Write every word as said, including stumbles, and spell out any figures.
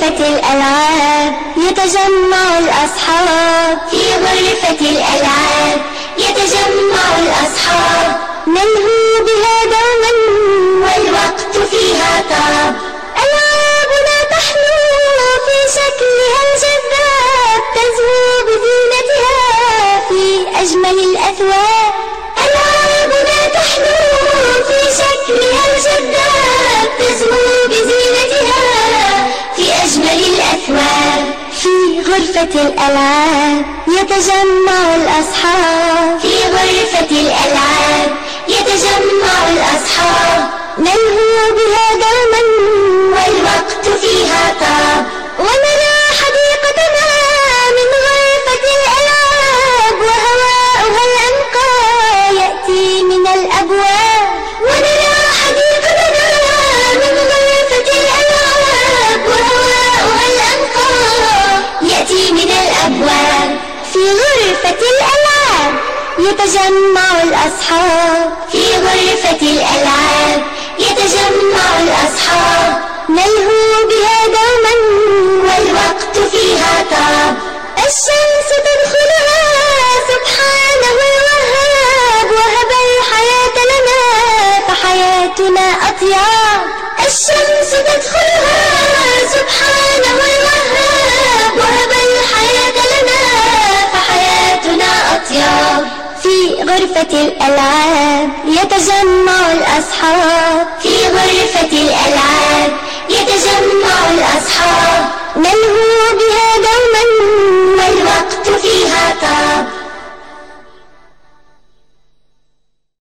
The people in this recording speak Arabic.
غرفة الألعاب يتجمع الأصحاب، في غرفة الألعاب يتجمع الأصحاب، نلهو بها دوما والوقت فيها طاب. ألعابنا تحلو في شكلها الجذاب، تزهو بزينتها في أجمل الأثواب. ألعابنا تحلو في شكلها الجذاب، تزهو بزينتها في أجمل الأثواب. في غرفة الألعاب يتجمع الأصحاب، في غرفة الألعاب يتجمع الأصحاب، نلهو بها دوما والوقت فيها طاب. ونرى حديقتنا من غرفة الألعاب، وهواؤها الأنقى يأتي من الأبواب. ونرى حديقتنا من غرفة الألعاب، وهواؤها الأنقى يأتي من الأبواب. في غرفة الألعاب يتجمع الأصحاب، في غرفة الألعاب يتجمع الأصحاب، نلهو بها دوما والوقت فيها طاب. الشمس تدخلها سبحانه الوهاب، وهب الحياة لنا فحياتنا أطياب. الشمس تدخلها سبحانه الوهاب، وهب الحياة لنا فحياتنا أطياب. في غرفة الألعاب يتجمع الأصحاب، في غرفة الألعاب يتجمع الأصحاب، نلهو بها دوما والوقت فيها طاب.